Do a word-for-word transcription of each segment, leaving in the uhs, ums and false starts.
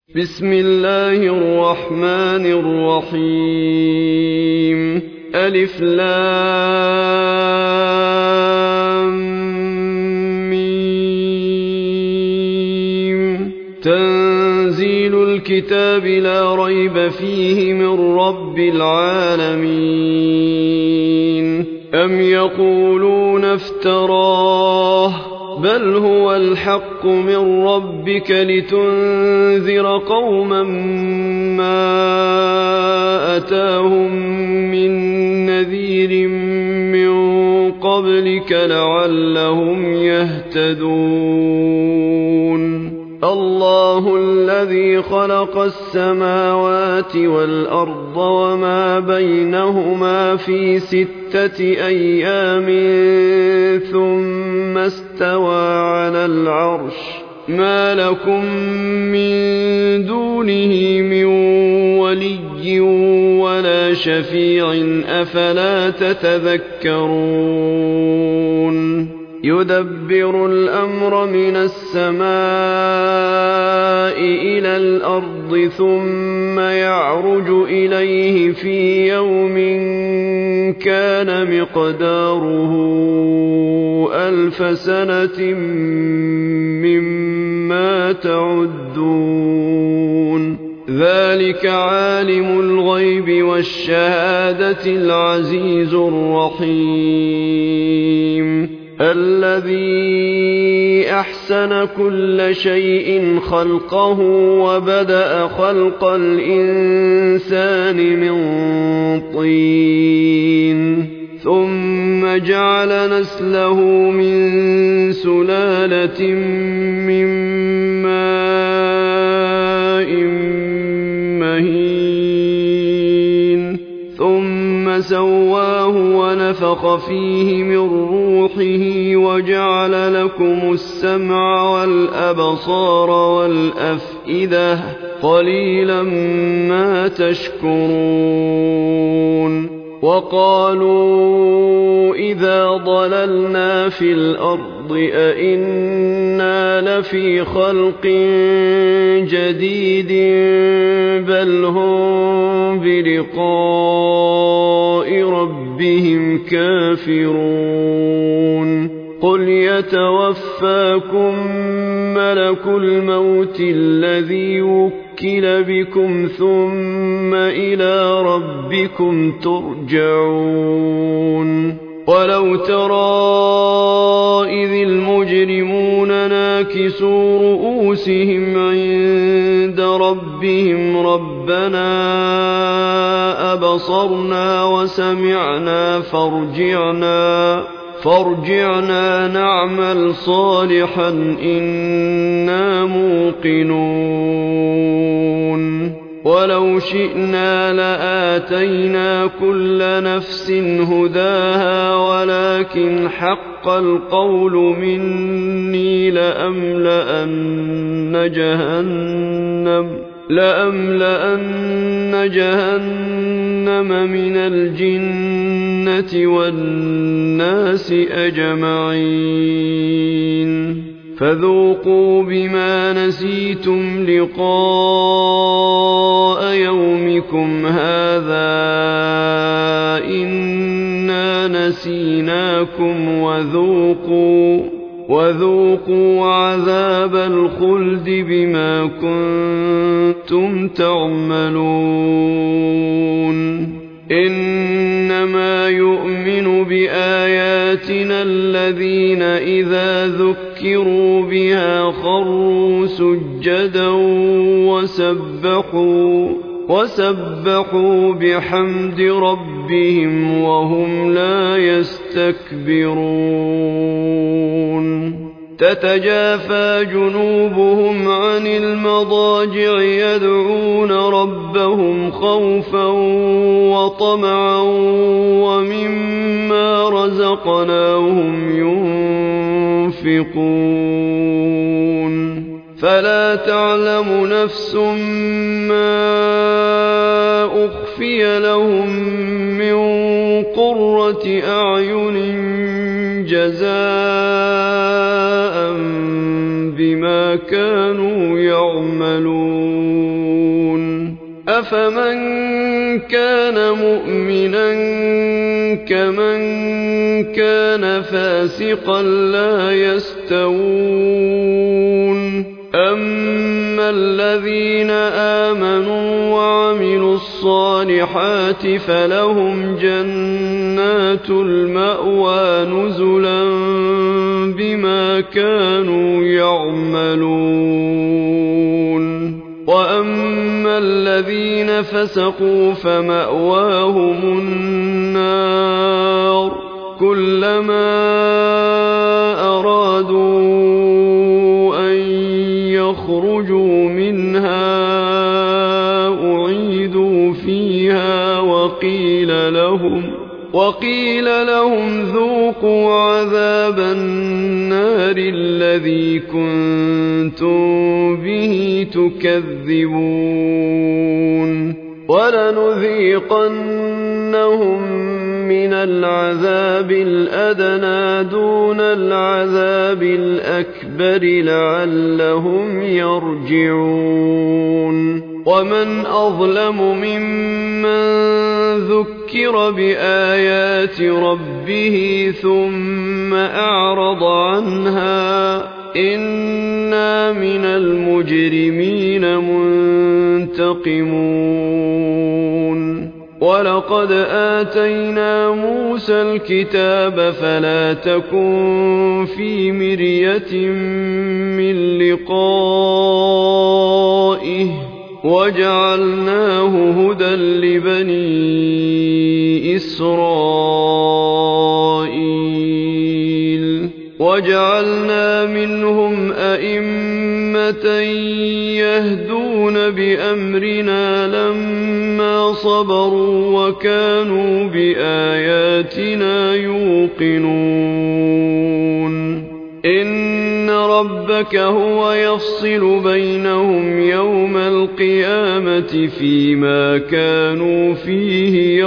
بسم الله الرحمن الرحيم ألف لام ميم تنزيل الكتاب لا ريب فيه من رب العالمين أم يقولون افتراه بل هو الحق من ربك لتنذر قوما ما أتاهم من نذير من قبلك لعلهم يهتدون الله الذي خلق السماوات والأرض وما بينهما في ستة أيام ثم استوى على العرش ما لكم من دونه من ولي ولا شفيع أفلا تتذكرون يدبر الأمر من السماء إلى الأرض ثم يعرج إليه في يوم كان مقداره ألف سنة مما تعدون ذلك عالم الغيب والشهادة العزيز الرحيم الذي أحسن كل شيء خلقه وبدأ خلق الإنسان من طين ثم جعل نسله من سلالة من ماء مهين ثم سواه ونفخ فيه من روحه وجعل لكم السمع والأبصار والأفئدة قليلا ما تشكرون وقالوا إذا ضللنا في الأرض أئنا لفي خلق جديد بل هم بلقاء ربهم كافرون قل يتوفاكم ملك الموت الذي وكل بكم ثم إلى ربكم ترجعون ولو ترى إذ المجرمون ناكسوا رؤوسهم عند ربهم ربنا أبصرنا وسمعنا فارجعنا فارجعنا نعمل صالحا إنا موقنون ولو شئنا لآتينا كل نفس هداها ولكن حق القول مني لأملأن جهنم لأملأن جهنم من الجنة والناس أجمعين فذوقوا بما نسيتم لقاء يومكم هذا إنا نسيناكم وذوقوا وذوقوا عذاب الخلد بما كنتم تعملون إنما يؤمن بآياتنا الذين إذا ذكروا بها خروا سجدا وسبحوا وسبحوا بحمد ربهم وهم لا يستكبرون تتجافى جنوبهم عن المضاجع يدعون ربهم خوفا وطمعا ومما رزقناهم ينفقون فلا تعلم نفس ما أخفي لهم من قرة أعين جزاء بما كانوا يعملون أفمن كان مؤمنا كمن كان فاسقا لا يستوون أما الذين آمنوا وعملوا الصالحات فلهم جنات المأوى نزلا بما كانوا يعملون وأما الذين فسقوا فمأواهم النار كلما أرادوا أن يخرجوا منها أعيدوا فيها وقيل لهم وقيل لهم ذوقوا عذاب النار الذي كنتم به تكذبون ولنذيقنهم من العذاب الأدنى دون العذاب الأكبر لعلهم يرجعون ومن أظلم ممن ذكر بآيات ربه ثم أعرض عنها إنا من المجرمين منتقمون ولقد آتينا موسى الكتاب فلا تكن في مرية من لقائه وجعلناه هدى لبني إسرائيل وجعلنا منهم أئمة يهدون بأمرنا لما صبروا وكانوا بآياتنا يوقنون إن ربك هو يفصل بينهم يوم القيامة فيما كانوا فيه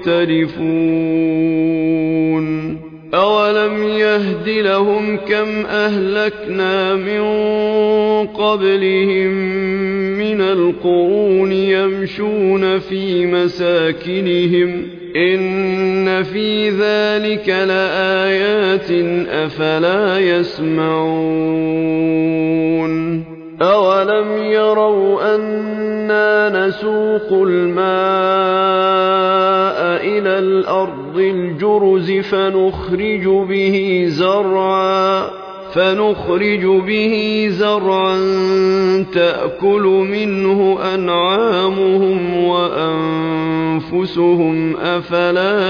يختلفون أولم يهد لهم كم أهلكنا من قبلهم من القرون يمشون في مساكنهم إن في ذلك لآيات أفلا يسمعون أولم يروا أنا نسوق الماء إلى الأرض الجرز فنخرج به زرعا فنخرج به زرعا تأكل منه أنعامهم وأنفسهم أفلا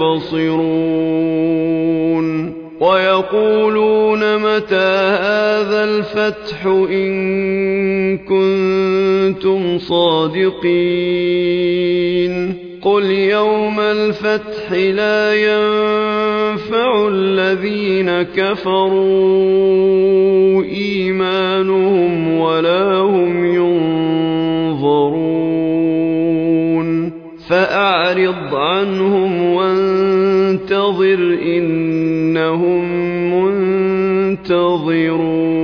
يبصرون ويقولون متى هذا الفتح إن كنتم صادقين قل يوم الفتح لا ينفع الذين كفروا إيمانهم ولا هم ينظرون فأعرض عنهم وانتظر إنهم منتظرون